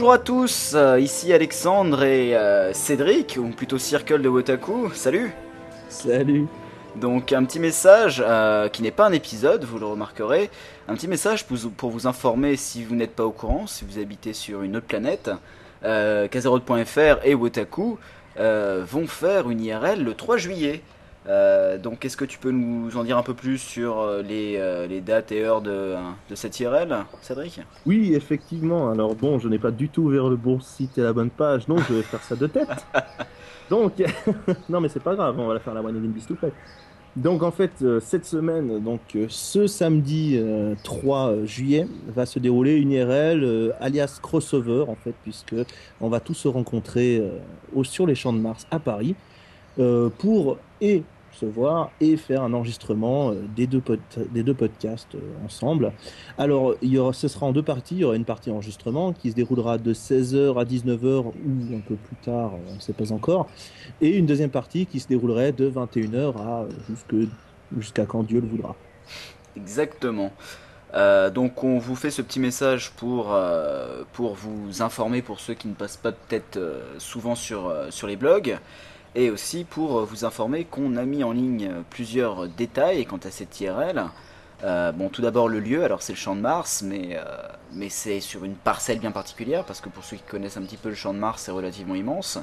bonjour à tous, ici Alexandre et Cédric, ou plutôt Circle de Wotaku, salut. Salut. Donc un petit message qui n'est pas un épisode, vous le remarquerez, un petit message pour vous informer si vous n'êtes pas au courant, si vous habitez sur une autre planète, Kazeroth.fr et Wotaku vont faire une IRL le 3 juillet. Donc est-ce que tu peux nous en dire un peu plus sur les dates et heures de cette IRL, Cédric? Oui, effectivement. Alors bon, je n'ai pas du tout ouvert le bon site et la bonne page, donc je vais faire ça de tête. Donc, non, mais c'est pas grave, on va la faire la moyenne d'une bise tout fait. Donc en fait, cette semaine, ce samedi 3 juillet, va se dérouler une IRL alias crossover en fait, puisque on va tous se rencontrer sur les Champs de Mars à Paris. Pour et se voir et faire un enregistrement des deux podcasts ensemble. Alors, ce sera en deux parties. Il y aura une partie enregistrement qui se déroulera de 16h à 19h ou un peu plus tard, on ne sait pas encore. Et une deuxième partie qui se déroulerait de 21h à jusqu'à quand Dieu le voudra. Exactement. Donc on vous fait ce petit message pour vous informer pour ceux qui ne passent pas peut-être souvent sur les blogs et aussi pour vous informer qu'on a mis en ligne plusieurs détails quant à cette IRL. Bon, tout d'abord le lieu, alors c'est le Champ de Mars, mais c'est sur une parcelle bien particulière parce que pour ceux qui connaissent un petit peu le Champ de Mars, c'est relativement immense.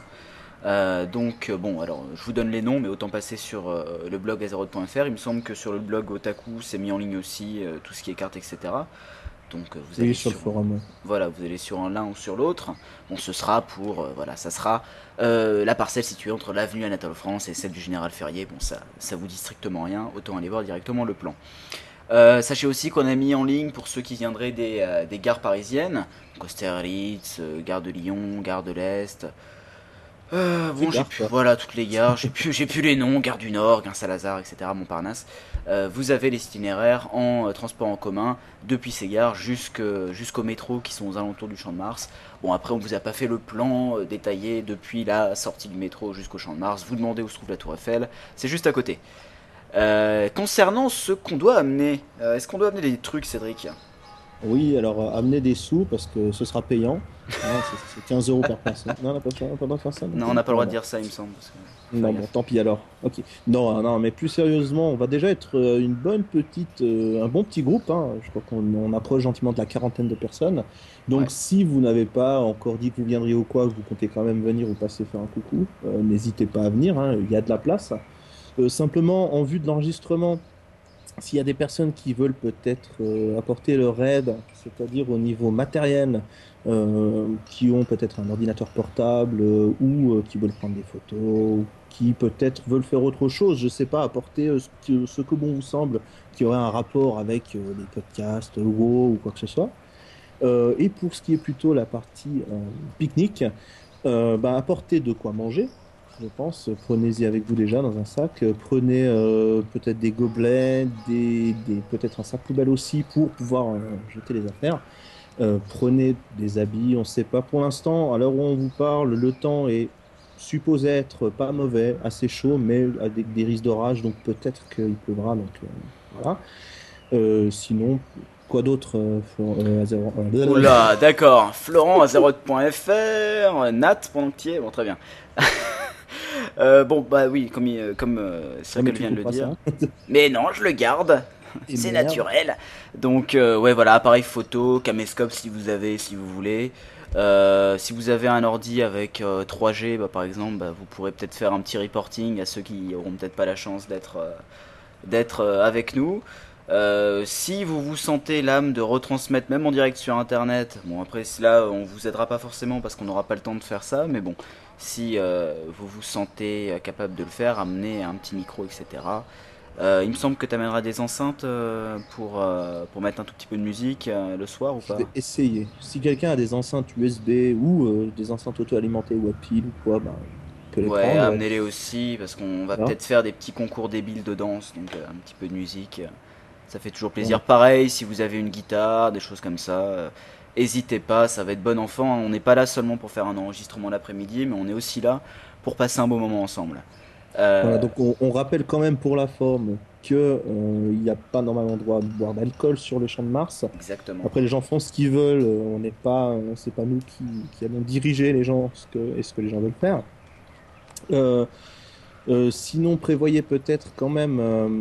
Bon, alors je vous donne les noms, mais autant passer sur le blog azeroth.fr. Il me semble que sur le blog Otaku, c'est mis en ligne aussi tout ce qui est cartes, etc. Donc vous allez Oui, sur le sur, forum. voilà, vous allez sur un l'un ou sur l'autre. Bon, ce sera voilà, ça sera la parcelle située entre l'avenue Anatole France et celle du Général Ferrier. Bon, ça vous dit strictement rien, autant aller voir directement le plan. Sachez aussi qu'on a mis en ligne pour ceux qui viendraient des gares parisiennes, donc Austerlitz, gare de Lyon, gare de l'Est. Toutes les Bon, gares, quoi. voilà, toutes les gares, j'ai plus les noms, Gare du Nord, Gare Saint-Lazare, etc., Montparnasse. Vous avez les itinéraires en transport en commun depuis ces gares jusqu'au métro qui sont aux alentours du Champ de Mars. Bon, après, on vous a pas fait le plan détaillé depuis la sortie du métro jusqu'au Champ de Mars. Vous demandez où se trouve la Tour Eiffel, c'est juste à côté. Concernant ce qu'on doit amener, est-ce qu'on doit amener des trucs, Cédric? Oui, alors amenez des sous parce que ce sera payant. Hein, c'est 15 euros par personne. Non, on n'a pas le droit de faire ça non Non, on plus. n'a pas le droit de Voilà. dire ça, il me semble. Faut faire Non, bon, gaffe. tant pis alors. Ok. Non, non, mais plus sérieusement, on va déjà être un bon petit groupe. Hein. Je crois qu'on approche gentiment de la quarantaine de personnes. Ouais. Donc, si vous n'avez pas encore dit que vous viendriez ou quoi, que vous comptez quand même venir ou passer faire un coucou, n'hésitez pas à venir. Hein. Il y a de la place. Simplement, en vue de l'enregistrement. S'il y a des personnes qui veulent peut-être apporter leur aide, c'est-à-dire au niveau matériel, qui ont peut-être un ordinateur portable ou qui veulent prendre des photos, ou qui peut-être veulent faire autre chose, je ne sais pas, apporter ce que bon vous semble, qui aurait un rapport avec les podcasts, WoW ou quoi que ce soit. Et pour ce qui est plutôt la partie pique-nique, apportez de quoi manger. Je pense, prenez-y avec vous déjà dans un sac. Prenez peut-être des gobelets, peut-être un sac poubelle aussi pour pouvoir jeter les affaires. Prenez des habits, on ne sait pas. Pour l'instant, à l'heure où on vous parle, le temps est supposé être pas mauvais, assez chaud, mais avec des risques d'orage, donc peut-être qu'il pleuvra. Donc voilà. Sinon, quoi d'autre Oula, d'accord. Florent, azeroth.fr, Nat, pendant que tu y es, bon, très bien. Bon, bah oui, comme Non, mais Circle tu vient de le couperas dire. ça. Mais non, je le garde. Et C'est merde. naturel. Donc, ouais, voilà, appareil photo, caméscope si vous avez, si vous voulez. Si vous avez un ordi avec 3G, bah, par exemple, bah, vous pourrez peut-être faire un petit reporting à ceux qui auront peut-être pas la chance d'être avec nous. Si vous vous sentez l'âme de retransmettre même en direct sur internet, bon après là on vous aidera pas forcément parce qu'on n'aura pas le temps de faire ça, mais bon, si vous vous sentez capable de le faire, amenez un petit micro, etc. Il me semble que tu amèneras des enceintes pour mettre un tout petit peu de musique le soir ou Je pas? vais essayer. Si quelqu'un a des enceintes USB ou des enceintes auto-alimentées ou à pile ou quoi, ben, il peut les Ouais, prendre. amenez-les aussi parce qu'on va Voilà. peut-être faire des petits concours débiles de danse, donc un petit peu de musique. Ça fait toujours Voilà. plaisir. Pareil, si vous avez une guitare, des choses comme ça, hésitez pas, ça va être bon enfant. On n'est pas là seulement pour faire un enregistrement l'après-midi, mais on est aussi là pour passer un beau moment ensemble. Voilà, Euh, donc on rappelle quand même pour la forme. que il n'y a pas normalement droit de boire d'alcool sur le champ de Mars. Exactement. Après, les gens font ce qu'ils veulent. C'est pas nous qui allons diriger les gens ce que les gens veulent faire. Euh, Sinon, prévoyez peut-être quand même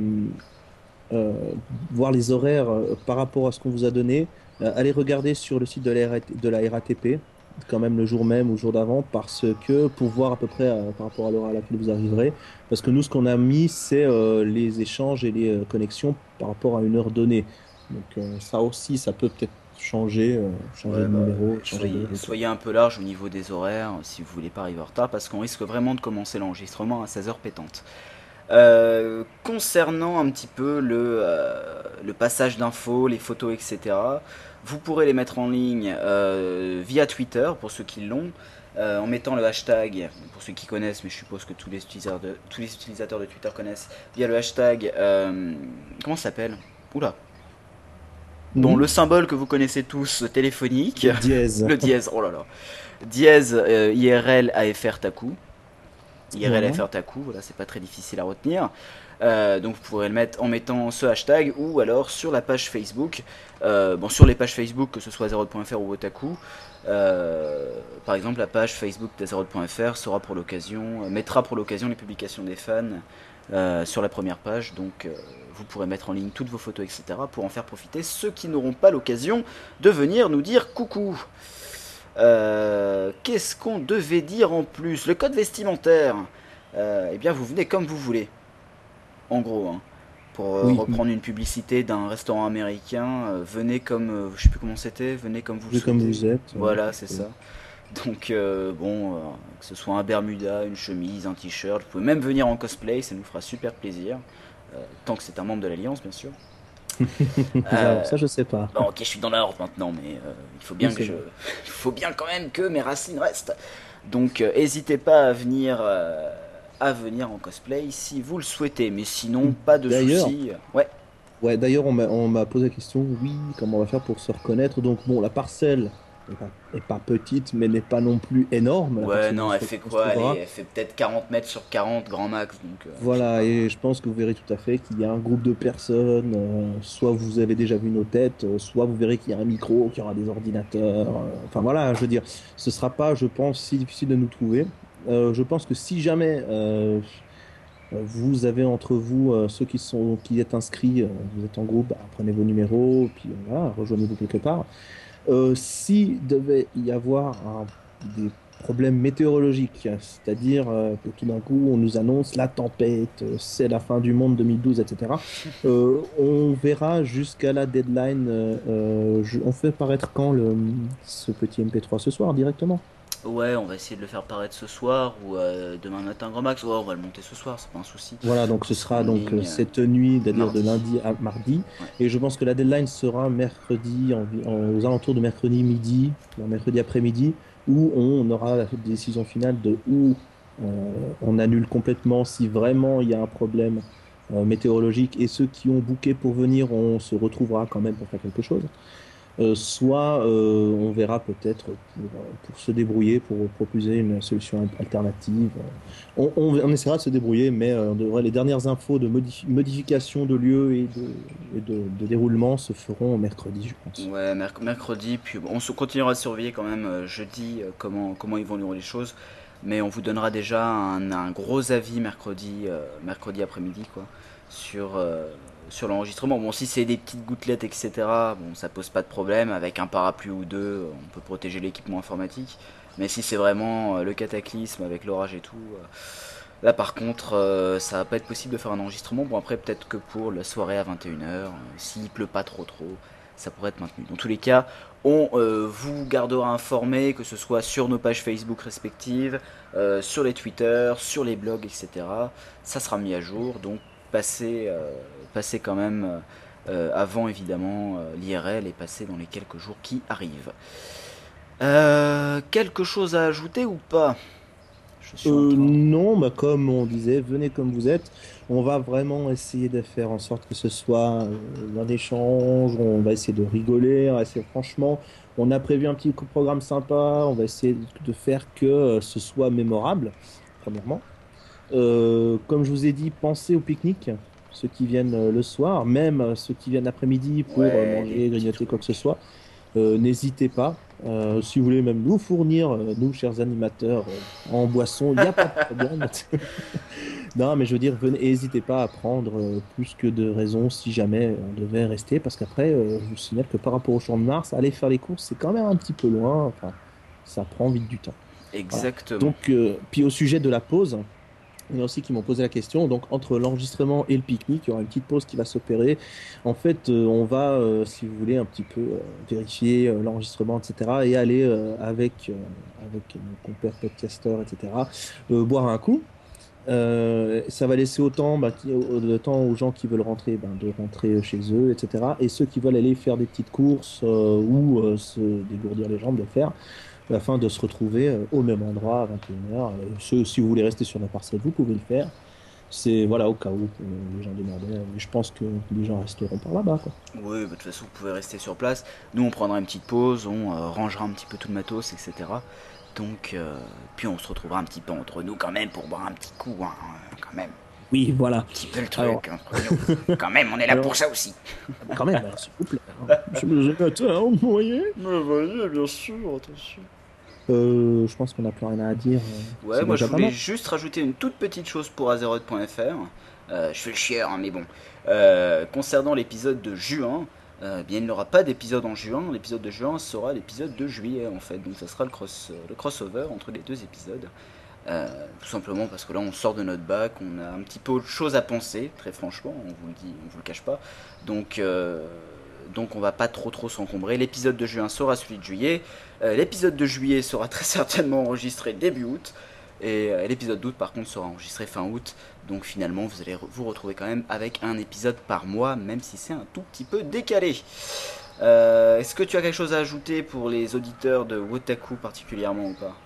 voir les horaires par rapport à ce qu'on vous a donné. Allez regarder sur le site de la RATP, quand même le jour même ou le jour d'avant, parce que pour voir à peu près par rapport à l'heure à laquelle vous arriverez. Parce que nous, ce qu'on a mis, c'est les échanges et les connexions par rapport à une heure donnée. Donc ça aussi, ça peut peut-être changer Ouais, de bah, numéro, changer soyez, d'heure et tout. soyez un peu large au niveau des horaires si vous voulez pas arriver en retard parce qu'on risque vraiment de commencer l'enregistrement à 16 heures pétantes. Concernant un petit peu le passage d'infos, les photos, etc., vous pourrez les mettre en ligne via Twitter pour ceux qui l'ont, en mettant le hashtag, pour ceux qui connaissent, mais je suppose que tous les utilisateurs de Twitter connaissent, via le hashtag, comment ça s'appelle? Oula. Bon, Mhm. le symbole que vous connaissez tous, téléphonique, Le dièse. le dièse, oh là là, dièse IRL AFR Taku. IRL Voilà. FR Taku, voilà, c'est pas très difficile à retenir. Donc vous pourrez le mettre en mettant ce hashtag ou alors sur la page Facebook. Bon, sur les pages Facebook, que ce soit Zeroth.fr ou Otaku, par exemple, la page Facebook de Zeroth.fr sera pour l'occasion, mettra pour l'occasion les publications des fans sur la première page. Donc vous pourrez mettre en ligne toutes vos photos, etc. pour en faire profiter ceux qui n'auront pas l'occasion de venir nous dire coucou. Qu'est-ce qu'on devait dire en plus? Le code vestimentaire. Eh bien, vous venez comme vous voulez, en gros. Hein. Pour Oui, reprendre une publicité d'un restaurant américain, venez comme, je sais plus comment c'était, venez comme vous le vu comme souhaitez. vous êtes. Voilà, c'est ça. Donc, bon, que ce soit un bermuda, une chemise, un t-shirt, vous pouvez même venir en cosplay, ça nous fera super plaisir. Tant que c'est un membre de l'Alliance, bien sûr. Alors, Euh, ça, je sais pas. Bon, ok, je suis dans la horde maintenant, mais il faut Oui, bien que c'est je, vrai. il faut bien quand même que mes racines restent. Donc, n'hésitez pas à venir en cosplay si vous le souhaitez, mais sinon, pas de D'ailleurs, soucis. Ouais, d'ailleurs, on m'a posé la question, oui, comment on va faire pour se reconnaître? Donc, bon, la parcelle est pas petite, mais n'est pas non plus énorme, la ouais, parcelle où non, elle on fait se quoi? trouvera. Elle fait peut-être 40 mètres sur 40, grand max, donc je sais Voilà, pas. et je pense que vous verrez tout à fait qu'il y a un groupe de personnes, soit vous avez déjà vu nos têtes, soit vous verrez qu'il y a un micro, qu'il y aura des ordinateurs. Enfin voilà, je veux dire, ce sera pas, je pense, si difficile de nous trouver. Je pense que si jamais vous avez entre vous ceux qui êtes inscrits, vous êtes en groupe, bah, prenez vos numéros, puis voilà, rejoignez-vous quelque part. Si devait y avoir des problèmes météorologiques, c'est-à-dire que tout d'un coup on nous annonce la tempête, c'est la fin du monde 2012, etc., on verra jusqu'à la deadline. On fait paraître quand ce petit MP3 ce soir directement? Ouais, on va essayer de le faire paraître ce soir ou demain matin, grand max. Ouais, on va le monter ce soir, c'est pas un souci. Voilà, donc ce Il sera sera en donc ligne cette nuit, c'est-à-dire de mardi. lundi à mardi. Ouais. Et je pense que la deadline sera mercredi, aux alentours de mercredi midi, mercredi après-midi, où on aura la décision finale de où on annule complètement si vraiment il y a un problème météorologique et ceux qui ont booké pour venir, on se retrouvera quand même pour faire quelque chose. Soit on verra peut-être pour se débrouiller, pour proposer une solution alternative. On essaiera de se débrouiller, mais les dernières infos de modification de lieu et de déroulement se feront mercredi, je pense. Ouais, mercredi, puis bon, on se continuera à surveiller quand même jeudi comment ils vont nous les choses. Mais on vous donnera déjà un gros avis mercredi après-midi quoi, sur, sur l'enregistrement. Bon, si c'est des petites gouttelettes, etc., bon, ça pose pas de problème. Avec un parapluie ou deux, on peut protéger l'équipement informatique. Mais si c'est vraiment le cataclysme avec l'orage et tout, là par contre, ça va pas être possible de faire un enregistrement. Bon, après, peut-être que pour la soirée à 21 h, s'il pleut pas trop, ça pourrait être maintenu. Dans tous les cas, on vous gardera informé, que ce soit sur nos pages Facebook respectives, sur les Twitter, sur les blogs, etc. Ça sera mis à jour, donc passez quand même avant évidemment l'IRL et passez dans les quelques jours qui arrivent. Quelque chose à ajouter ou pas? Je suis en train. Non, bah comme on disait, venez comme vous êtes. On va vraiment essayer de faire en sorte que ce soit un échange. On va essayer de rigoler. On va essayer, franchement, on a prévu un petit programme sympa. On va essayer de faire que ce soit mémorable, premièrement. Comme je vous ai dit, pensez au pique-nique. ceux qui viennent le soir, même ceux qui viennent l'après-midi pour Ouais, des manger, petits grignoter, quoi que ce trucs. soit. N'hésitez pas. Si vous voulez même nous fournir, nous, chers animateurs, en boisson, il n'y a pas de problème. Non, mais je veux dire, venez, n'hésitez pas à prendre plus que de raisons si jamais on devait rester, parce qu'après, je vous signale que par rapport au Champ de Mars, aller faire les courses, c'est quand même un petit peu loin. Enfin, ça prend vite du temps. Voilà. Exactement. Donc, puis au sujet de la pause, il y en a aussi qui m'ont posé la question. Donc, entre l'enregistrement et le pique-nique, il y aura une petite pause qui va s'opérer. En fait, on va, si vous voulez, un petit peu vérifier l'enregistrement, etc. et aller avec nos compères podcasteurs, etc., boire un coup. Ça va laisser autant le temps aux gens qui veulent rentrer de rentrer chez eux, etc. Et ceux qui veulent aller faire des petites courses ou se dégourdir les jambes de le faire afin de se retrouver au même endroit à 21h. Si vous voulez rester sur la parcelle, vous pouvez le faire. C'est voilà, au cas où les gens demandaient. Mais je pense que les gens resteront par là-bas, quoi. Oui, bah, de toute façon, vous pouvez rester sur place. Nous, on prendra une petite pause, on rangera un petit peu tout le matos, etc. Donc, puis on se retrouvera un petit peu entre nous quand même pour boire un petit coup, hein, quand même. Oui, voilà. Un petit peu le Alors, truc entre nous. Quand même, on est là pour alors ça aussi. quand même, s'il vous plaît, hein. Je m'attends, hein, vous voyez. Mais voyez, bien sûr, attention. Je pense qu'on n'a plus rien à dire. Ouais, C'est moi je déjà pas voulais mal. juste rajouter une toute petite chose pour Azeroth.fr. Je fais le chieur, hein, mais bon. Concernant l'épisode de juin, bien il n'y aura pas d'épisode en juin. L'épisode de juin sera l'épisode de juillet en fait. Donc ça sera le crossover entre les deux épisodes. Tout simplement parce que là on sort de notre bac, on a un petit peu autre chose à penser, très franchement, on vous le dit, on vous le cache pas. Donc on va pas trop s'encombrer. L'épisode de juin sera celui de juillet. L'épisode de juillet sera très certainement enregistré début août. Et l'épisode d'août par contre sera enregistré fin août. Donc finalement vous allez vous retrouver quand même avec un épisode par mois, même si c'est un tout petit peu décalé. Est-ce que tu as quelque chose à ajouter pour les auditeurs de Wotaku particulièrement ou pas?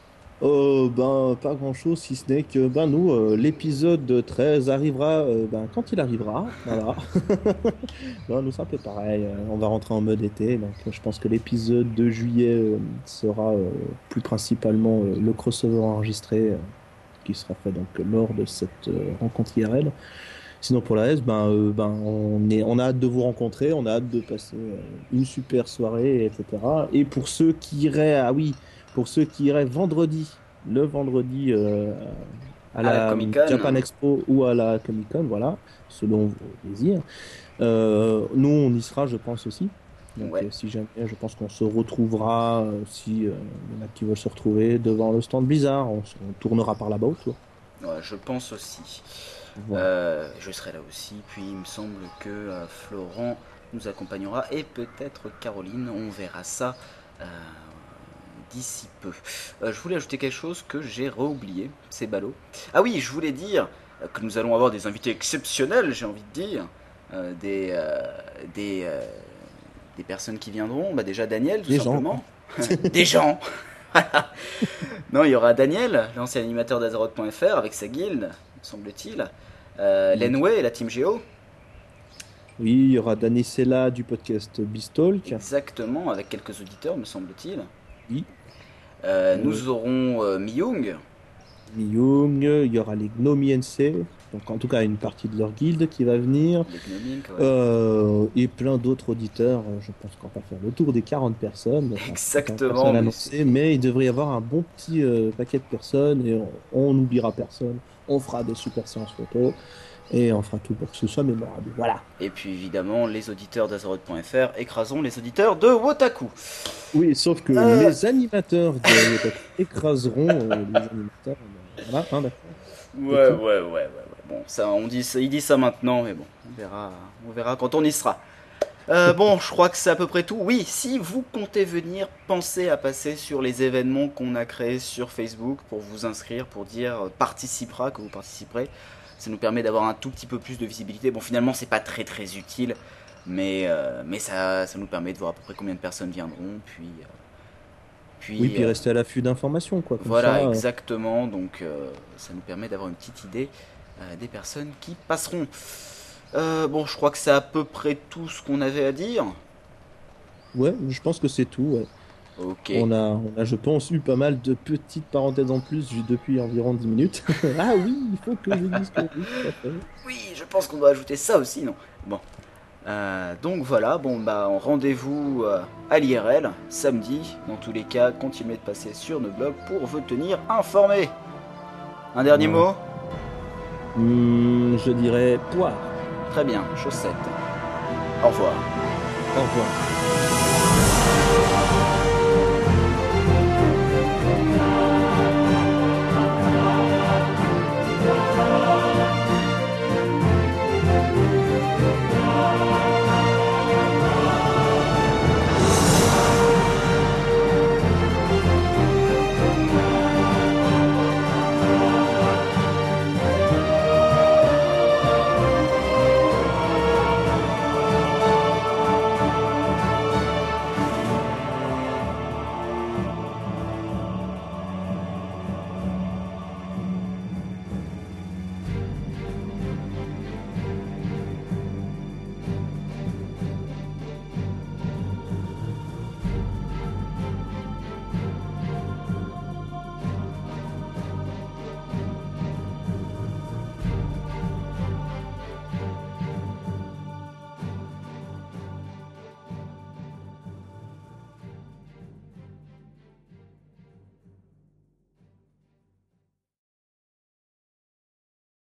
Pas grand-chose, si ce n'est que nous, l'épisode 13 arrivera quand il arrivera. Voilà. Non, nous, c'est un peu pareil. On va rentrer en mode été. Donc, je pense que l'épisode de juillet sera plus principalement le crossover enregistré qui sera fait donc lors de cette rencontre IRL. Sinon, pour la S, on a hâte de vous rencontrer. On a hâte de passer une super soirée, etc. Et pour ceux qui iraient, ah oui, pour ceux qui iraient le vendredi à À la la Comic Con. Japan Expo ou à la Comic Con, voilà, selon vos désirs. Nous, on y sera, je pense aussi. Donc, Ouais, si jamais, je pense qu'on se retrouvera, si il y en a qui veulent se retrouver devant le stand Blizzard, on tournera par là-bas autour. ouais, je pense aussi. Voilà. Je serai là aussi. Puis il me semble que Florent nous accompagnera et peut-être Caroline. On verra ça euh, d'ici peu. Je voulais ajouter quelque chose que j'ai oublié. C'est ballot. Ah oui, je voulais dire que nous allons avoir des invités exceptionnels, j'ai envie de dire. Euh, des, euh, des, euh, des personnes qui viendront. Bah, déjà Daniel, tout Les gens, quoi. simplement. Des gens. Non, il y aura Daniel, l'ancien animateur d'Azeroth.fr avec sa guilde, semble-t-il. Lenway et la Team Geo. Oui, il y aura Danny Sella du podcast Beastalk. Exactement, avec quelques auditeurs, me semble-t-il. Oui. Nous aurons Myung. Young, il y aura les Gnomi NC, donc en tout cas une partie de leur guilde qui va venir, Les Gnomink, ouais. et plein d'autres auditeurs. Je pense qu'on va faire le tour des 40 personnes, enfin 40 Exactement, personnes mais c'est. annoncées, mais il devrait y avoir un bon petit paquet de personnes et on n'oubliera personne. On fera des super séances photos et on fera tout pour que ce soit mémorable. Voilà. Et puis évidemment, les auditeurs d'Azeroth.fr écraseront les auditeurs de Wotaku. Oui, sauf que Euh, les animateurs de Wotaku écraseront les animateurs. Voilà, hein, d'accord. C'est ouais, ouais, tout. ouais, ouais, ouais. Bon, ça, il dit ça maintenant, mais bon, on verra quand on y sera. Bon, je crois que c'est à peu près tout. Oui, si vous comptez venir, pensez à passer sur les événements qu'on a créés sur Facebook pour vous inscrire, pour dire participera, que vous participerez. Ça nous permet d'avoir un tout petit peu plus de visibilité. Bon, finalement, c'est pas très utile, mais ça nous permet de voir à peu près combien de personnes viendront. Oui, Puis puis rester à l'affût d'informations, quoi. Comme voilà, ça, exactement. Donc, ça nous permet d'avoir une petite idée des personnes qui passeront. Bon, je crois que c'est à peu près tout ce qu'on avait à dire. ouais, je pense que c'est tout. Ouais. Ok. Je pense, eu pas mal de petites parenthèses en plus depuis environ 10 minutes. Ah oui, il faut que je dise que oui, tout à fait. Oui, je pense qu'on doit ajouter ça aussi, non? Bon. Donc voilà, bon bah rendez-vous à l'IRL samedi. Dans tous les cas, continuez de passer sur nos blogs pour vous tenir informés. Un dernier Voilà. mot? Je dirais poire. Très bien, chaussettes. Au revoir. Au revoir.